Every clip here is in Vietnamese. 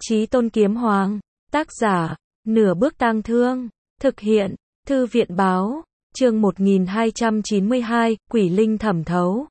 Chí Tôn Kiếm Hoàng, tác giả, Nửa Bước Tang Thương, thực hiện, Thư viện báo, chương 1292, Quỷ Linh Thẩm Thấu.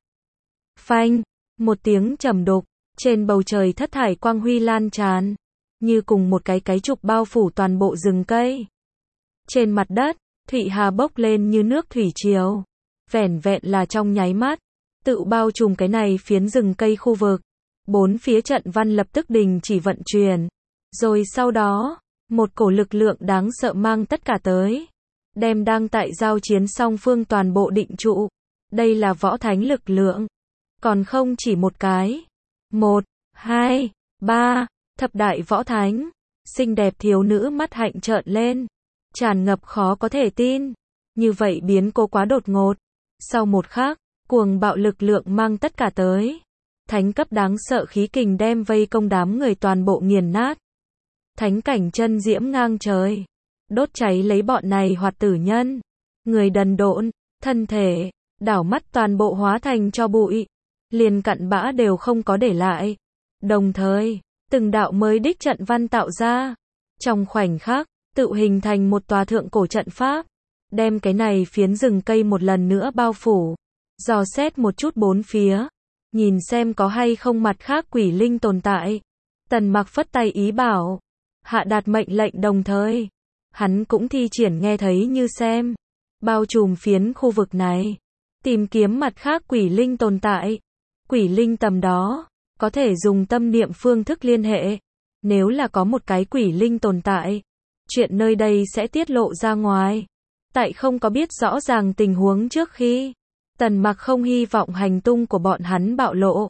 Phanh, một tiếng trầm đục, trên bầu trời thất thải quang huy lan tràn, như cùng một cái trục bao phủ toàn bộ rừng cây. Trên mặt đất, thủy hà bốc lên như nước thủy triều, vẻn vẹn là trong nháy mắt, tự bao trùm cái này phiến rừng cây khu vực. Bốn phía trận văn lập tức đình chỉ vận chuyển, rồi sau đó, một cổ lực lượng đáng sợ mang tất cả tới, đem đang tại giao chiến song phương toàn bộ định trụ. Đây là võ thánh lực lượng, còn không chỉ một cái. 1, 2, 3, thập đại võ thánh. Xinh đẹp thiếu nữ mắt hạnh trợn lên, tràn ngập khó có thể tin. Như vậy biến cố quá đột ngột. Sau một khắc, cuồng bạo lực lượng mang tất cả tới. Thánh cấp đáng sợ khí kình đem vây công đám người toàn bộ nghiền nát. Thánh cảnh chân diễm ngang trời, đốt cháy lấy bọn này hoạt tử nhân. Người đần độn, thân thể, đảo mắt toàn bộ hóa thành tro bụi, liền cặn bã đều không có để lại. Đồng thời, từng đạo mới đích trận văn tạo ra, trong khoảnh khắc, tự hình thành một tòa thượng cổ trận pháp, đem cái này phiến rừng cây một lần nữa bao phủ. Dò xét một chút bốn phía, nhìn xem có hay không mặt khác quỷ linh tồn tại. Tần Mặc phất tay ý bảo, hạ đạt mệnh lệnh, đồng thời hắn cũng thi triển nghe thấy như xem, bao trùm phiến khu vực này, tìm kiếm mặt khác quỷ linh tồn tại. Quỷ linh tầm đó, có thể dùng tâm niệm phương thức liên hệ. Nếu là có một cái quỷ linh tồn tại, chuyện nơi đây sẽ tiết lộ ra ngoài. Tại không có biết rõ ràng tình huống trước khi, Tần Mặc không hy vọng hành tung của bọn hắn bạo lộ.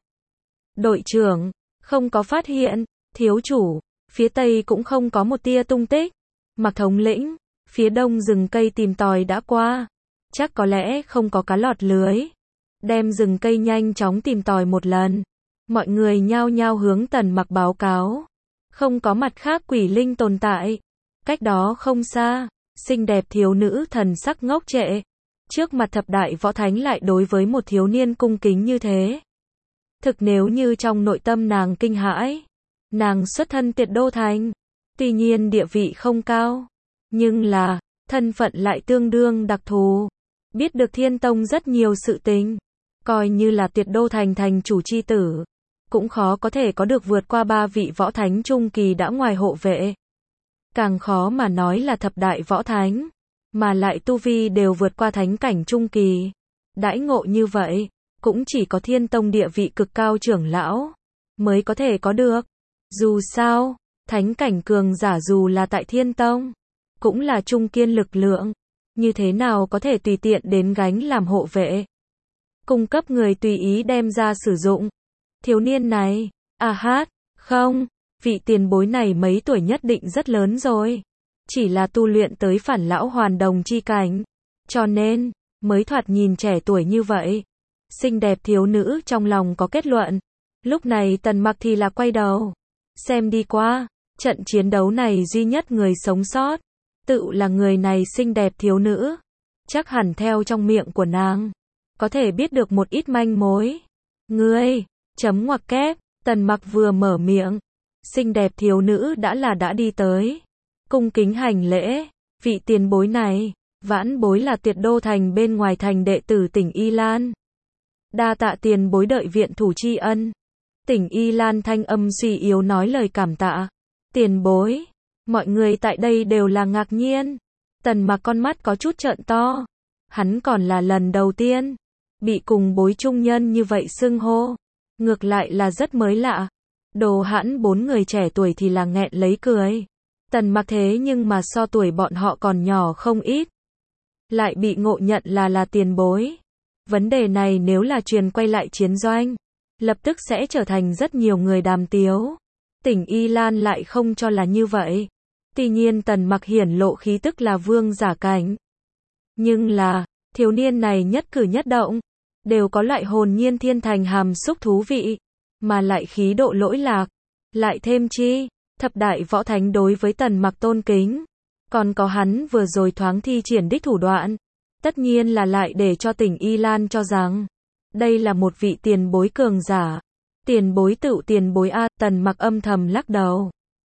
Đội trưởng, không có phát hiện. Thiếu chủ, phía tây cũng không có một tia tung tích. Mặc thống lĩnh, phía đông rừng cây tìm tòi đã qua, chắc có lẽ không có cá lọt lưới. Đem rừng cây nhanh chóng tìm tòi một lần. Mọi người nhao nhao hướng Tần Mặc báo cáo, không có mặt khác quỷ linh tồn tại. Cách đó không xa, xinh đẹp thiếu nữ thần sắc ngốc trệ. Trước mặt thập đại võ thánh lại đối với một thiếu niên cung kính như thế. Thực nếu như trong nội tâm nàng kinh hãi, nàng xuất thân Tiệt Đô Thành, tuy nhiên địa vị không cao, nhưng là, thân phận lại tương đương đặc thù. Biết được Thiên Tông rất nhiều sự tình, coi như là Tiệt Đô Thành thành chủ chi tử, cũng khó có thể có được vượt qua 3 vị võ thánh trung kỳ đã ngoài hộ vệ. Càng khó mà nói là thập đại võ thánh, mà lại tu vi đều vượt qua thánh cảnh trung kỳ. Đãi ngộ như vậy, cũng chỉ có Thiên Tông địa vị cực cao trưởng lão mới có thể có được. Dù sao, thánh cảnh cường giả dù là tại Thiên Tông, cũng là trung kiên lực lượng, như thế nào có thể tùy tiện đến gánh làm hộ vệ. Cung cấp người tùy ý đem ra sử dụng. Thiếu niên này, không, vị tiền bối này mấy tuổi nhất định rất lớn rồi. Chỉ là tu luyện tới phản lão hoàn đồng chi cảnh, cho nên, mới thoạt nhìn trẻ tuổi như vậy. Xinh đẹp thiếu nữ trong lòng có kết luận. Lúc này Tần Mặc thì là quay đầu, xem đi qua, trận chiến đấu này duy nhất người sống sót, tự là người này xinh đẹp thiếu nữ. Chắc hẳn theo trong miệng của nàng, có thể biết được một ít manh mối. Ngươi, chấm ngoặc kép, Tần Mặc vừa mở miệng, xinh đẹp thiếu nữ đã đi tới. Cung kính hành lễ, vị tiền bối này, vãn bối là Tiệt Đô Thành bên ngoài thành đệ tử tỉnh Y Lan. Đa tạ tiền bối đợi viện thủ tri ân. Tỉnh Y Lan thanh âm suy yếu nói lời cảm tạ. Tiền bối, mọi người tại đây đều là ngạc nhiên. Tần Mặc con mắt có chút trợn to. Hắn còn là lần đầu tiên bị cùng bối trung nhân như vậy xưng hô, ngược lại là rất mới lạ. Đồ hãn 4 người trẻ tuổi thì là nghẹn lấy cười. Tần Mặc thế nhưng mà so tuổi bọn họ còn nhỏ không ít, lại bị ngộ nhận là tiền bối. Vấn đề này nếu là truyền quay lại chiến doanh, lập tức sẽ trở thành rất nhiều người đàm tiếu. Tỉnh Y Lan lại không cho là như vậy. Tuy nhiên Tần Mặc hiển lộ khí tức là vương giả cảnh, nhưng là, thiếu niên này nhất cử nhất động, đều có loại hồn nhiên thiên thành hàm xúc thú vị, mà lại khí độ lỗi lạc. Lại thêm chi, thập đại võ thánh đối với Tần Mặc tôn kính, còn có hắn vừa rồi thoáng thi triển đích thủ đoạn, tất nhiên là lại để cho tỉnh Y Lan cho rằng đây là một vị tiền bối cường giả. Tiền bối tự tiền bối a. Tần Mặc âm thầm lắc đầu.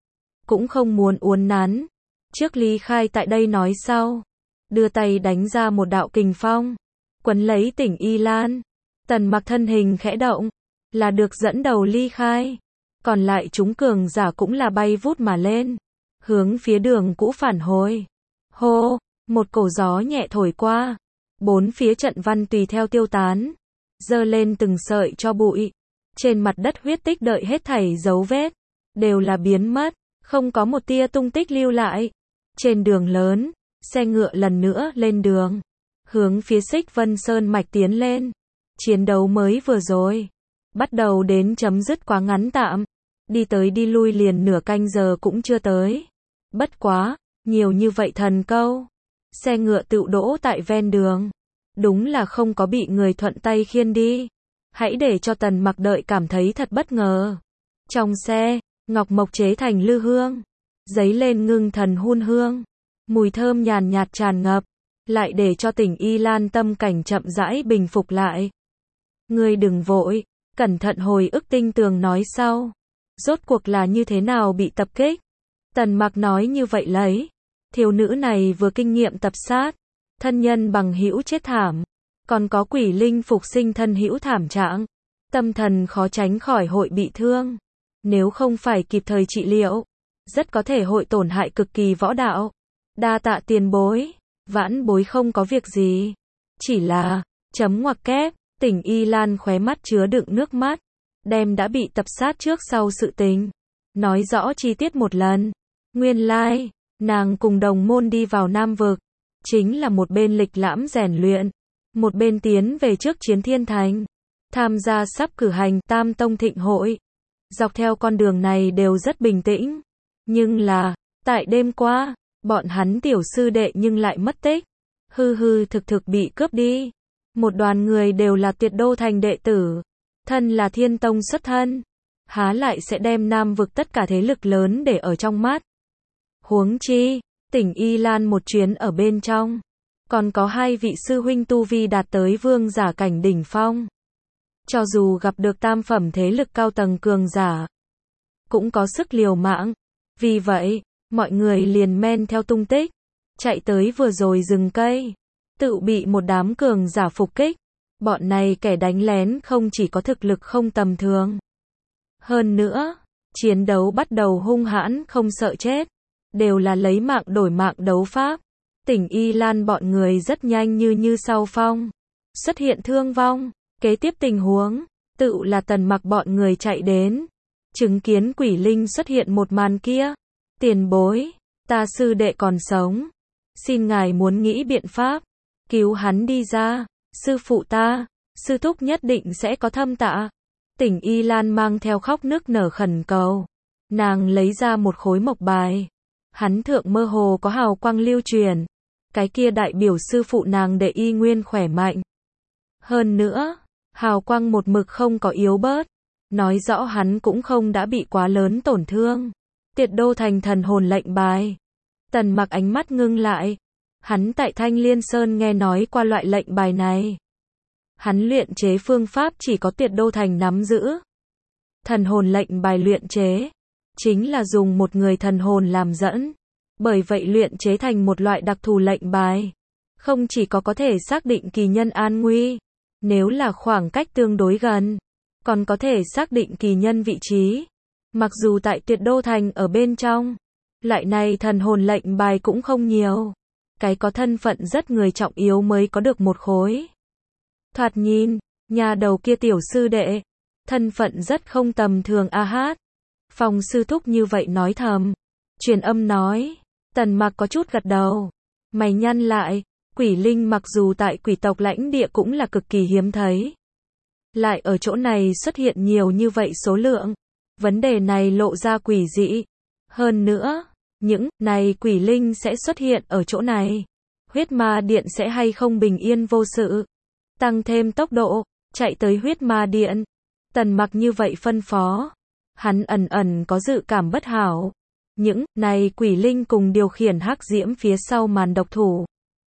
cũng không muốn uốn nắn. Trước ly khai tại đây nói sau, đưa tay đánh ra một đạo kình phong, quấn lấy Tỉnh Y Lan. Tần Mặc thân hình khẽ động, là được dẫn đầu ly khai. Còn lại chúng cường giả cũng là bay vút mà lên, hướng phía đường cũ phản hồi. Hô, một cổ gió nhẹ thổi qua, bốn phía trận văn tùy theo tiêu tán, dơ lên từng sợi cho bụi. Trên mặt đất huyết tích đợi hết thảy dấu vết, đều là biến mất, không có một tia tung tích lưu lại. Trên đường lớn, xe ngựa lần nữa lên đường, hướng phía Xích Vân Sơn mạch tiến lên. Chiến đấu mới vừa rồi, bắt đầu đến chấm dứt quá ngắn tạm, đi tới đi lui liền nửa canh giờ cũng chưa tới. Bất quá, nhiều như vậy thần câu, xe ngựa tựu đỗ tại ven đường, đúng là không có bị người thuận tay khiêng đi. Hãy để cho Tần Mặc đợi cảm thấy thật bất ngờ. Trong xe, ngọc mộc chế thành lư hương, giấy lên ngưng thần hun hương, mùi thơm nhàn nhạt tràn ngập, lại để cho Tỉnh Y Lan tâm cảnh chậm rãi bình phục lại. Ngươi đừng vội, cẩn thận hồi ức tinh tường nói sau. Rốt cuộc là như thế nào bị tập kích? Tần Mặc nói như vậy lấy. Thiếu nữ này vừa kinh nghiệm tập sát, thân nhân bằng hữu chết thảm, còn có quỷ linh phục sinh thân hữu thảm trạng, tâm thần khó tránh khỏi hội bị thương. Nếu không phải kịp thời trị liệu, rất có thể hội tổn hại cực kỳ võ đạo. Đa tạ tiền bối, vãn bối không có việc gì. Chỉ là, chấm ngoặc kép, Tỉnh Y Lan khóe mắt chứa đựng nước mắt, đem đã bị tập sát trước sau sự tình, nói rõ chi tiết một lần. Nguyên lai, nàng cùng đồng môn đi vào Nam Vực, chính là một bên lịch lãm rèn luyện, một bên tiến về trước Chiến Thiên Thành, tham gia sắp cử hành Tam Tông Thịnh Hội. Dọc theo con đường này đều rất bình tĩnh, nhưng là, tại đêm qua, bọn hắn tiểu sư đệ nhưng lại mất tích, hư hư thực thực bị cướp đi. Một đoàn người đều là Tuyệt Đô Thành đệ tử, thân là Thiên Tông xuất thân, há lại sẽ đem Nam Vực tất cả thế lực lớn để ở trong mắt. Huống chi, Tỉnh Y Lan một chuyến ở bên trong, còn có hai vị sư huynh tu vi đạt tới vương giả cảnh đỉnh phong. Cho dù gặp được tam phẩm thế lực cao tầng cường giả, cũng có sức liều mạng. Vì vậy, mọi người liền men theo tung tích, chạy tới vừa rồi rừng cây, tự bị một đám cường giả phục kích. Bọn này kẻ đánh lén không chỉ có thực lực không tầm thường, hơn nữa, chiến đấu bắt đầu hung hãn không sợ chết, đều là lấy mạng đổi mạng đấu pháp. Tỉnh Y Lan bọn người rất nhanh như sau phong, xuất hiện thương vong. Kế tiếp tình huống, tự là Tần Mặc bọn người chạy đến, chứng kiến quỷ linh xuất hiện một màn kia. Tiền bối, ta sư đệ còn sống, xin ngài muốn nghĩ biện pháp, cứu hắn đi ra. Sư phụ ta, sư thúc nhất định sẽ có thâm tạ. Tỉnh Y Lan mang theo khóc nức nở khẩn cầu. Nàng lấy ra một khối mộc bài, hắn thượng mơ hồ có hào quang lưu truyền, cái kia đại biểu sư phụ nàng để y nguyên khỏe mạnh. Hơn nữa, hào quang một mực không có yếu bớt, nói rõ hắn cũng không đã bị quá lớn tổn thương. Tuyệt Đô Thành thần hồn lệnh bài. Tần Mặc ánh mắt ngưng lại, hắn tại Thanh Liên Sơn nghe nói qua loại lệnh bài này. Hắn luyện chế phương pháp chỉ có Tuyệt Đô Thành nắm giữ. Thần hồn lệnh bài luyện chế, chính là dùng một người thần hồn làm dẫn. Bởi vậy luyện chế thành một loại đặc thù lệnh bài, không chỉ có thể xác định kỳ nhân an nguy, nếu là khoảng cách tương đối gần, còn có thể xác định kỳ nhân vị trí. Mặc dù tại Tuyệt Đô Thành ở bên trong, loại này thần hồn lệnh bài cũng không nhiều, cái có thân phận rất người trọng yếu mới có được một khối. Thoạt nhìn, nhà đầu kia tiểu sư đệ, thân phận rất không tầm thường a hát. Phong sư thúc như vậy nói thầm, truyền âm nói. Tần Mặc có chút gật đầu, mày nhăn lại. Quỷ linh mặc dù tại quỷ tộc lãnh địa cũng là cực kỳ hiếm thấy, lại ở chỗ này xuất hiện nhiều như vậy số lượng, vấn đề này lộ ra quỷ dị. Hơn nữa, những này quỷ linh sẽ xuất hiện ở chỗ này, huyết ma điện sẽ hay không bình yên vô sự. Tăng thêm tốc độ, chạy tới huyết ma điện. Tần Mặc như vậy phân phó, hắn ẩn ẩn có dự cảm bất hảo. Những này quỷ linh cùng điều khiển hắc diễm phía sau màn độc thủ,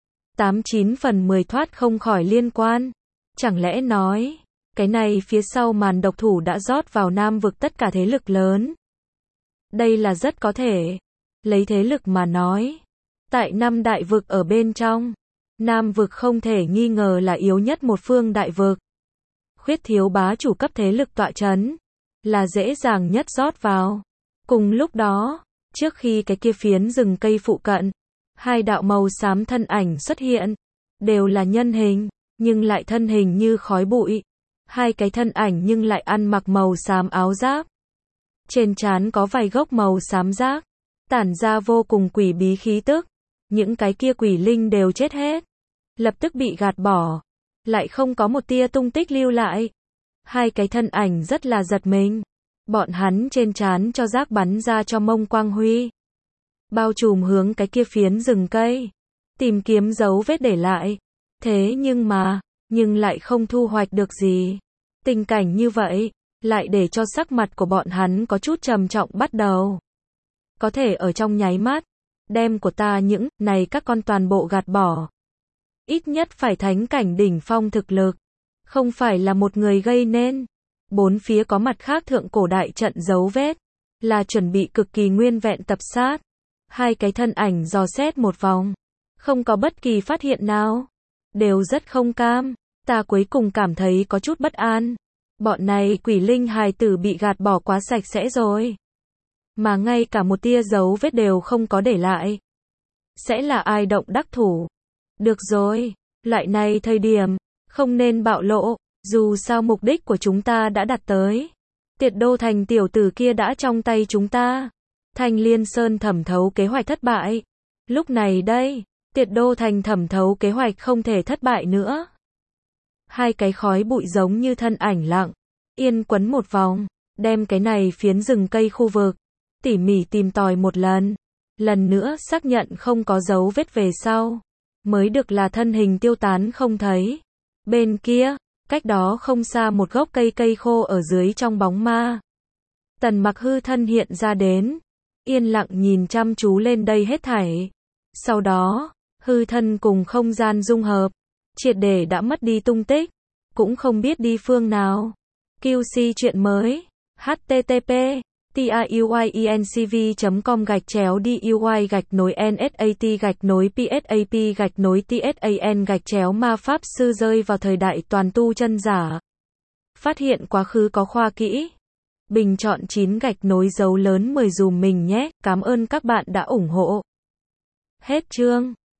89 phần 10 thoát không khỏi liên quan. Chẳng lẽ nói, cái này phía sau màn độc thủ đã rót vào Nam Vực tất cả thế lực lớn. Đây là rất có thể. Lấy thế lực mà nói, tại năm đại vực ở bên trong, Nam vực không thể nghi ngờ là yếu nhất một phương đại vực. Khuyết thiếu bá chủ cấp thế lực tọa chấn, là dễ dàng nhất rót vào. Cùng lúc đó, trước khi cái kia phiến rừng cây phụ cận, hai đạo màu xám thân ảnh xuất hiện, đều là nhân hình, nhưng lại thân hình như khói bụi. Hai cái thân ảnh nhưng lại ăn mặc màu xám áo giáp. Trên trán có vài gốc màu xám rác, tản ra vô cùng quỷ bí khí tức. Những cái kia quỷ linh đều chết hết, lập tức bị gạt bỏ, lại không có một tia tung tích lưu lại. Hai cái thân ảnh rất là giật mình. Bọn hắn trên trán cho rác bắn ra cho mông quang huy, bao trùm hướng cái kia phiến rừng cây, tìm kiếm dấu vết để lại. Thế nhưng lại không thu hoạch được gì. Tình cảnh như vậy, lại để cho sắc mặt của bọn hắn có chút trầm trọng bắt đầu. Có thể ở trong nháy mắt, đem của ta những này các con toàn bộ gạt bỏ. Ít nhất phải thánh cảnh đỉnh phong thực lực, không phải là một người gây nên. Bốn phía có mặt khác thượng cổ đại trận dấu vết, là chuẩn bị cực kỳ nguyên vẹn tập sát. Hai cái thân ảnh dò xét một vòng, không có bất kỳ phát hiện nào, đều rất không cam. Ta cuối cùng cảm thấy có chút bất an. Bọn này quỷ linh hài tử bị gạt bỏ quá sạch sẽ rồi, mà ngay cả một tia dấu vết đều không có để lại. Sẽ là ai động đắc thủ? Được rồi, loại này thời điểm, không nên bạo lộ, dù sao mục đích của chúng ta đã đạt tới. Tiệt Đô Thành tiểu tử kia đã trong tay chúng ta. Thanh Liên Sơn thẩm thấu kế hoạch thất bại. Lúc này đây, Tiệt Đô Thành thẩm thấu kế hoạch không thể thất bại nữa. Hai cái khói bụi giống như thân ảnh lặng yên quấn một vòng, đem cái này phiến rừng cây khu vực tỉ mỉ tìm tòi một lần. Lần nữa xác nhận không có dấu vết về sau, mới được là thân hình tiêu tán không thấy. Bên kia, cách đó không xa một gốc cây khô ở dưới trong bóng ma. Tần Mặc hư thân hiện ra đến, yên lặng nhìn chăm chú lên đây hết thảy. Sau đó, hư thân cùng không gian dung hợp, triệt để đã mất đi tung tích, cũng không biết đi phương nào. QC chuyện mới, http tiuy-nsv.com/duy-nsat-psap-tsan-ma pháp sư rơi vào thời đại toàn tu chân giả. Phát hiện quá khứ có khoa kỹ. Bình chọn 9 gạch nối dấu lớn 10 dùm mình nhé. Cảm ơn các bạn đã ủng hộ. Hết chương.